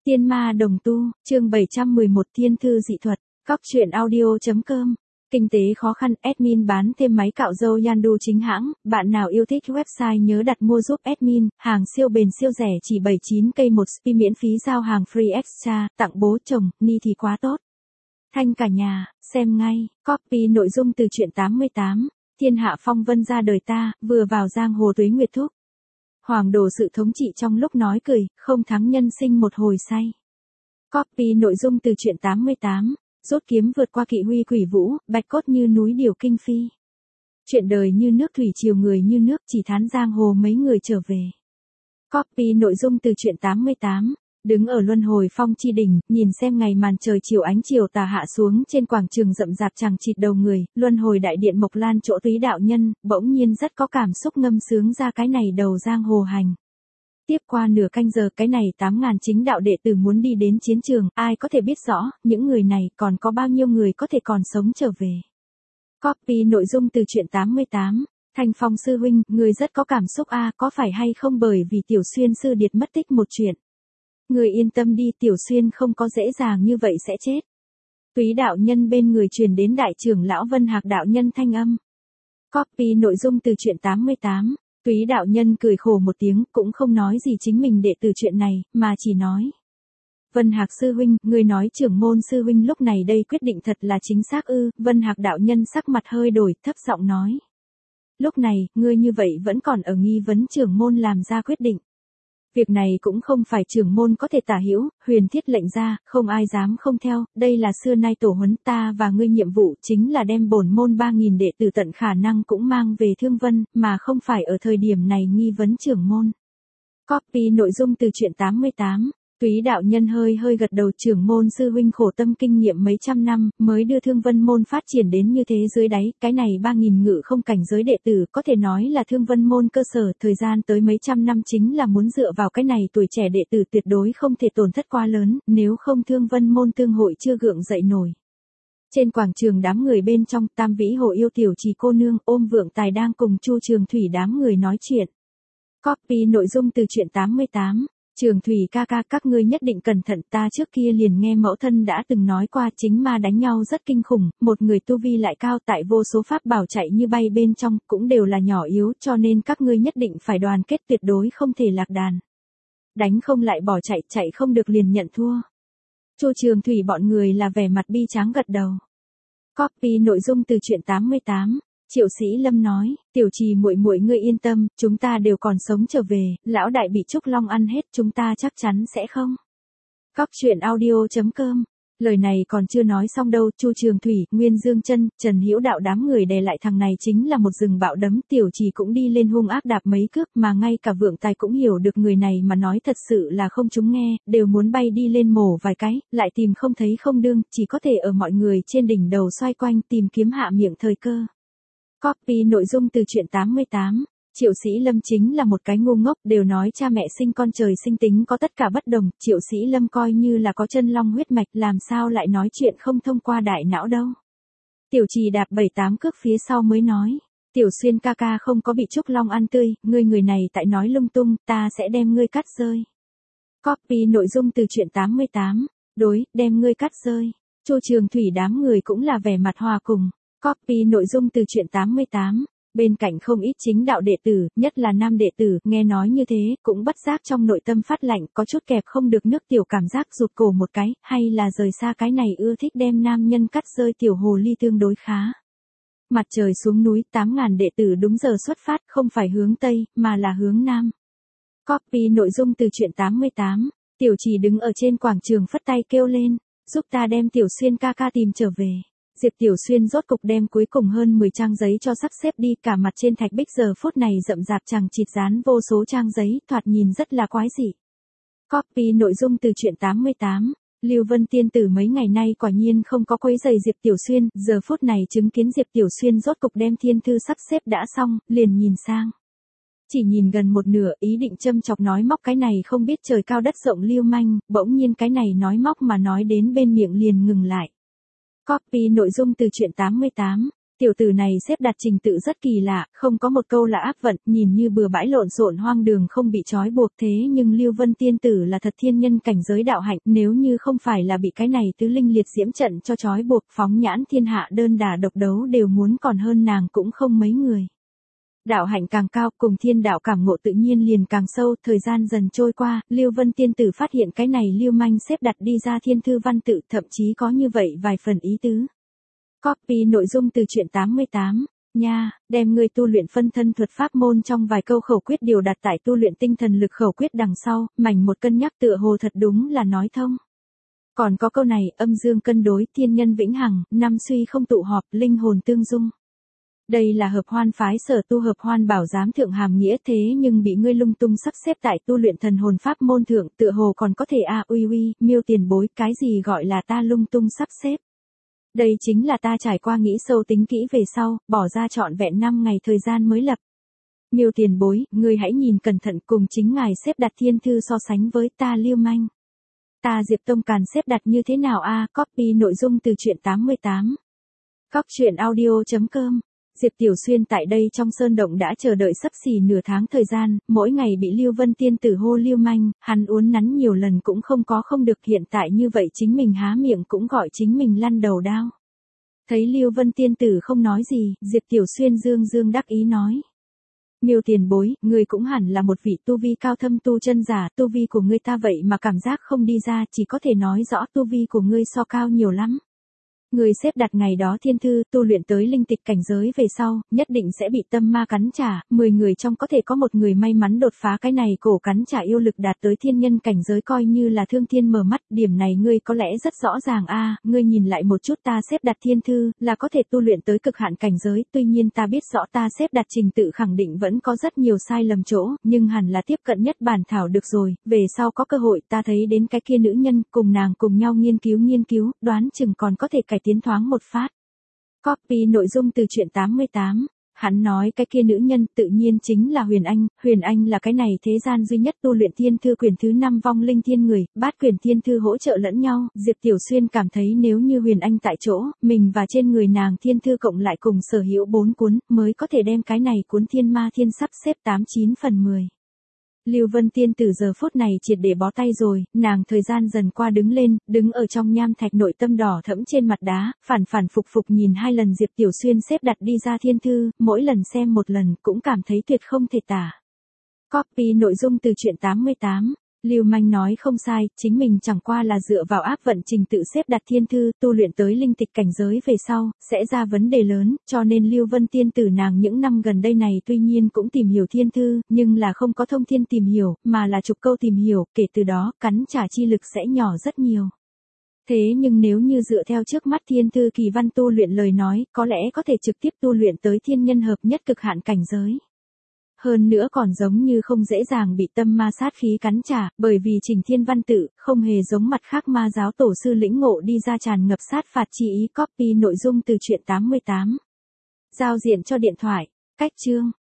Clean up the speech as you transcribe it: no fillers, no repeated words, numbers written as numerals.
Tiên ma đồng tu, chương 711 Thiên thư dị thuật, Cóc truyện audio.com. Kinh tế khó khăn, admin bán thêm máy cạo râu Yandu chính hãng, bạn nào yêu thích website nhớ đặt mua giúp admin, hàng siêu bền siêu rẻ chỉ 79k một spi miễn phí giao hàng free extra, tặng bố chồng, ni thì quá tốt. Thanh cả nhà, xem ngay, copy nội dung từ truyện 88, Thiên hạ phong vân ra đời ta, vừa vào giang hồ tuế nguyệt thúc. Hoàng đồ sự thống trị trong lúc nói cười, không thắng nhân sinh một hồi say. Copy nội dung từ truyện 88, rút kiếm vượt qua kỵ huy quỷ vũ, bạch cốt như núi điều kinh phi. Chuyện đời như nước thủy triều người như nước chỉ thán giang hồ mấy người trở về. Copy nội dung từ truyện 88, đứng ở luân hồi phong chi đỉnh, nhìn xem ngày màn trời chiều ánh chiều tà hạ xuống trên quảng trường rậm rạp chằng chịt đầu người, luân hồi đại điện Mộc Lan chỗ Túy đạo nhân, bỗng nhiên rất có cảm xúc ngâm sướng ra cái này đầu giang hồ hành. Tiếp qua nửa canh giờ cái này 8.000 chính đạo đệ tử muốn đi đến chiến trường, ai có thể biết rõ, những người này còn có bao nhiêu người có thể còn sống trở về. Copy nội dung từ truyện 88. Thanh Phong sư huynh, người rất có cảm xúc có phải hay không bởi vì Tiểu Xuyên sư điệt mất tích một chuyện. Người yên tâm đi, Tiểu Xuyên không có dễ dàng như vậy sẽ chết. Túy đạo nhân bên người truyền đến đại trưởng lão Vân Hạc đạo nhân thanh âm. Copy nội dung từ truyện 88. Túy đạo nhân cười khổ một tiếng, cũng không nói gì chính mình đệ tử chuyện này, mà chỉ nói. Vân Hạc sư huynh, người nói trưởng môn sư huynh lúc này đây quyết định thật là chính xác ư? Vân Hạc đạo nhân sắc mặt hơi đổi, thấp giọng nói. Lúc này, ngươi như vậy vẫn còn ở nghi vấn trưởng môn làm ra quyết định. Việc này cũng không phải trưởng môn có thể tả hữu, huyền thiết lệnh ra, không ai dám không theo, đây là xưa nay tổ huấn ta và ngươi nhiệm vụ chính là đem bổn môn 3.000 đệ tử tận khả năng cũng mang về Thương Vân, mà không phải ở thời điểm này nghi vấn trưởng môn. Copy nội dung từ truyện 88. Túy đạo nhân hơi gật đầu, trưởng môn sư huynh khổ tâm kinh nghiệm mấy trăm năm, mới đưa Thương Vân môn phát triển đến như thế dưới đáy, cái này 3.000 ngự không cảnh giới đệ tử có thể nói là Thương Vân môn cơ sở, thời gian tới mấy trăm năm chính là muốn dựa vào cái này tuổi trẻ đệ tử tuyệt đối không thể tổn thất quá lớn, nếu không Thương Vân môn tương hội chưa gượng dậy nổi. Trên quảng trường đám người bên trong, Tam Vĩ Hồ yêu tiểu trì cô nương ôm Vượng Tài đang cùng Chu Trường Thủy đám người nói chuyện. Copy nội dung từ truyện 88. Trường Thủy ca ca, các ngươi nhất định cẩn thận, ta trước kia liền nghe mẫu thân đã từng nói qua chính ma đánh nhau rất kinh khủng, một người tu vi lại cao tại vô số pháp bảo chạy như bay bên trong, cũng đều là nhỏ yếu cho nên các ngươi nhất định phải đoàn kết tuyệt đối không thể lạc đàn. Đánh không lại bỏ chạy, chạy không được liền nhận thua. Chu Trường Thủy bọn người là vẻ mặt bi tráng gật đầu. Copy nội dung từ truyện 88. Triệu Sĩ Lâm nói, tiểu trì muội muội ngươi yên tâm, chúng ta đều còn sống trở về, lão đại bị Trúc Long ăn hết chúng ta chắc chắn sẽ không. Cóc truyện audio.com. Lời này còn chưa nói xong đâu, Chu Trường Thủy, Nguyên Dương Chân, Trần Hữu Đạo đám người đè lại thằng này chính là một rừng bạo đấm, tiểu trì cũng đi lên hung ác đạp mấy cước, mà ngay cả Vượng Tài cũng hiểu được người này mà nói thật sự là không chúng nghe, đều muốn bay đi lên mổ vài cái, lại tìm không thấy không đương, chỉ có thể ở mọi người trên đỉnh đầu xoay quanh tìm kiếm hạ miệng thời cơ. Copy nội dung từ truyện 88. Triệu Sĩ Lâm chính là một cái ngu ngốc, đều nói cha mẹ sinh con trời sinh tính có tất cả bất đồng, Triệu Sĩ Lâm coi như là có chân long huyết mạch, làm sao lại nói chuyện không thông qua đại não đâu. Tiểu trì đạp 7-8 cước phía sau mới nói, Tiểu Xuyên ca ca không có bị Trúc Long ăn tươi, ngươi người này tại nói lung tung, ta sẽ đem ngươi cắt rơi. Copy nội dung từ truyện 88. Đối, đem ngươi cắt rơi. Chu Trường Thủy đám người cũng là vẻ mặt hòa cùng. Copy nội dung từ truyện 88. Bên cạnh không ít chính đạo đệ tử, nhất là nam đệ tử, nghe nói như thế, cũng bất giác trong nội tâm phát lạnh, có chút kẹp không được nước tiểu cảm giác rụt cổ một cái, hay là rời xa cái này ưa thích đem nam nhân cắt rơi tiểu hồ ly tương đối khá. Mặt trời xuống núi, 8.000 đệ tử đúng giờ xuất phát, không phải hướng Tây, mà là hướng Nam. Copy nội dung từ truyện 88. Tiểu trì đứng ở trên quảng trường phất tay kêu lên, giúp ta đem Tiểu Xuyên ca ca tìm trở về. Diệp Tiểu Xuyên rốt cục đem cuối cùng hơn 10 trang giấy cho sắp xếp đi, cả mặt trên thạch bích giờ phút này rậm rạp chằng chịt dán vô số trang giấy, thoạt nhìn rất là quái dị. Copy nội dung từ truyện 88. Lưu Vân tiên tử mấy ngày nay quả nhiên không có quấy rầy Diệp Tiểu Xuyên, giờ phút này chứng kiến Diệp Tiểu Xuyên rốt cục đem thiên thư sắp xếp đã xong, liền nhìn sang. Chỉ nhìn gần một nửa, ý định châm chọc nói móc cái này không biết trời cao đất rộng lưu manh, bỗng nhiên cái này nói móc mà nói đến bên miệng liền ngừng lại. Copy nội dung từ truyện 88. Tiểu tử này xếp đặt trình tự rất kỳ lạ, không có một câu là áp vận, nhìn như bừa bãi lộn xộn hoang đường không bị trói buộc thế nhưng Lưu Vân tiên tử là thật thiên nhân cảnh giới đạo hạnh, nếu như không phải là bị cái này tứ linh liệt diễm trận cho trói buộc phóng nhãn thiên hạ đơn đả độc đấu đều muốn còn hơn nàng cũng không mấy người. Đạo hạnh càng cao cùng thiên đạo cảm ngộ tự nhiên liền càng sâu, thời gian dần trôi qua, Lưu Vân tiên tử phát hiện cái này lưu manh xếp đặt đi ra thiên thư văn tự thậm chí có như vậy vài phần ý tứ. Copy nội dung từ truyện 88, nha, đem người tu luyện phân thân thuật pháp môn trong vài câu khẩu quyết điều đặt tại tu luyện tinh thần lực khẩu quyết đằng sau, mảnh một cân nhắc tựa hồ thật đúng là nói thông. Còn có câu này, âm dương cân đối, thiên nhân vĩnh hằng, năm suy không tụ họp, linh hồn tương dung. Đây là hợp hoan phái sở tu hợp hoan bảo giám thượng hàm nghĩa thế nhưng bị ngươi lung tung sắp xếp tại tu luyện thần hồn pháp môn thượng tựa hồ còn có thể uy miêu tiền bối cái gì gọi là ta lung tung sắp xếp. Đây chính là ta trải qua nghĩ sâu tính kỹ về sau, bỏ ra trọn vẹn 5 ngày thời gian mới lập. Miêu tiền bối, ngươi hãy nhìn cẩn thận cùng chính ngài xếp đặt thiên thư so sánh với ta Lưu manh. Ta Diệp Tông Càn xếp đặt như thế nào copy nội dung từ truyện 88. Cóc truyện audio.com. Diệp Tiểu Xuyên tại đây trong sơn động đã chờ đợi sắp xỉ nửa tháng thời gian, mỗi ngày bị Lưu Vân tiên tử hô Lưu manh, hắn uốn nắn nhiều lần cũng không được hiện tại như vậy chính mình há miệng cũng gọi chính mình lăn đầu đao. Thấy Lưu Vân tiên tử không nói gì, Diệp Tiểu Xuyên dương đắc ý nói. Miêu tiền bối, người cũng hẳn là một vị tu vi cao thâm tu chân giả, tu vi của ngươi ta vậy mà cảm giác không đi ra, chỉ có thể nói rõ tu vi của ngươi so cao nhiều lắm. Người xếp đặt ngày đó thiên thư tu luyện tới linh tịch cảnh giới về sau, nhất định sẽ bị tâm ma cắn trả, 10 người trong có thể có một người may mắn đột phá cái này cổ cắn trả yêu lực đạt tới thiên nhân cảnh giới coi như là thương thiên mở mắt, điểm này ngươi có lẽ rất rõ ràng ngươi nhìn lại một chút ta xếp đặt thiên thư, là có thể tu luyện tới cực hạn cảnh giới, tuy nhiên ta biết rõ ta xếp đặt trình tự khẳng định vẫn có rất nhiều sai lầm chỗ, nhưng hẳn là tiếp cận nhất bản thảo được rồi, về sau có cơ hội ta thấy đến cái kia nữ nhân, cùng nàng cùng nhau nghiên cứu, đoán chừng còn có thể cải tiến thoáng một phát. Copy nội dung từ truyện 88. Hắn nói cái kia nữ nhân tự nhiên chính là Huyền Anh là cái này thế gian duy nhất tu luyện thiên thư quyển thứ 5 vong linh thiên người, bát quyển thiên thư hỗ trợ lẫn nhau, Diệp Tiểu Xuyên cảm thấy nếu như Huyền Anh tại chỗ, mình và trên người nàng thiên thư cộng lại cùng sở hữu 4 cuốn, mới có thể đem cái này cuốn thiên ma thiên sắp xếp 89 phần 10. Lưu Vân tiên tử giờ phút này triệt để bó tay rồi, nàng thời gian dần qua đứng lên, đứng ở trong nham thạch nội tâm đỏ thẫm trên mặt đá, phản phục nhìn 2 lần Diệp Tiểu Xuyên xếp đặt đi ra thiên thư, mỗi lần xem một lần cũng cảm thấy tuyệt không thể tả. Copy nội dung từ truyện 88. Lưu manh nói không sai, chính mình chẳng qua là dựa vào áp vận trình tự xếp đặt thiên thư, tu luyện tới linh tịch cảnh giới về sau, sẽ ra vấn đề lớn, cho nên Lưu Vân tiên tử nàng những năm gần đây này tuy nhiên cũng tìm hiểu thiên thư, nhưng là không có thông thiên tìm hiểu, mà là chục câu tìm hiểu, kể từ đó, cắn trả chi lực sẽ nhỏ rất nhiều. Thế nhưng nếu như dựa theo trước mắt thiên thư kỳ văn tu luyện lời nói, có lẽ có thể trực tiếp tu luyện tới thiên nhân hợp nhất cực hạn cảnh giới. Hơn nữa còn giống như không dễ dàng bị tâm ma sát khí cắn trả, bởi vì trình thiên văn tự, không hề giống mặt khác ma giáo tổ sư lĩnh ngộ đi ra tràn ngập sát phạt chi ý. Copy nội dung từ truyện 88. Giao diện cho điện thoại, cách chương.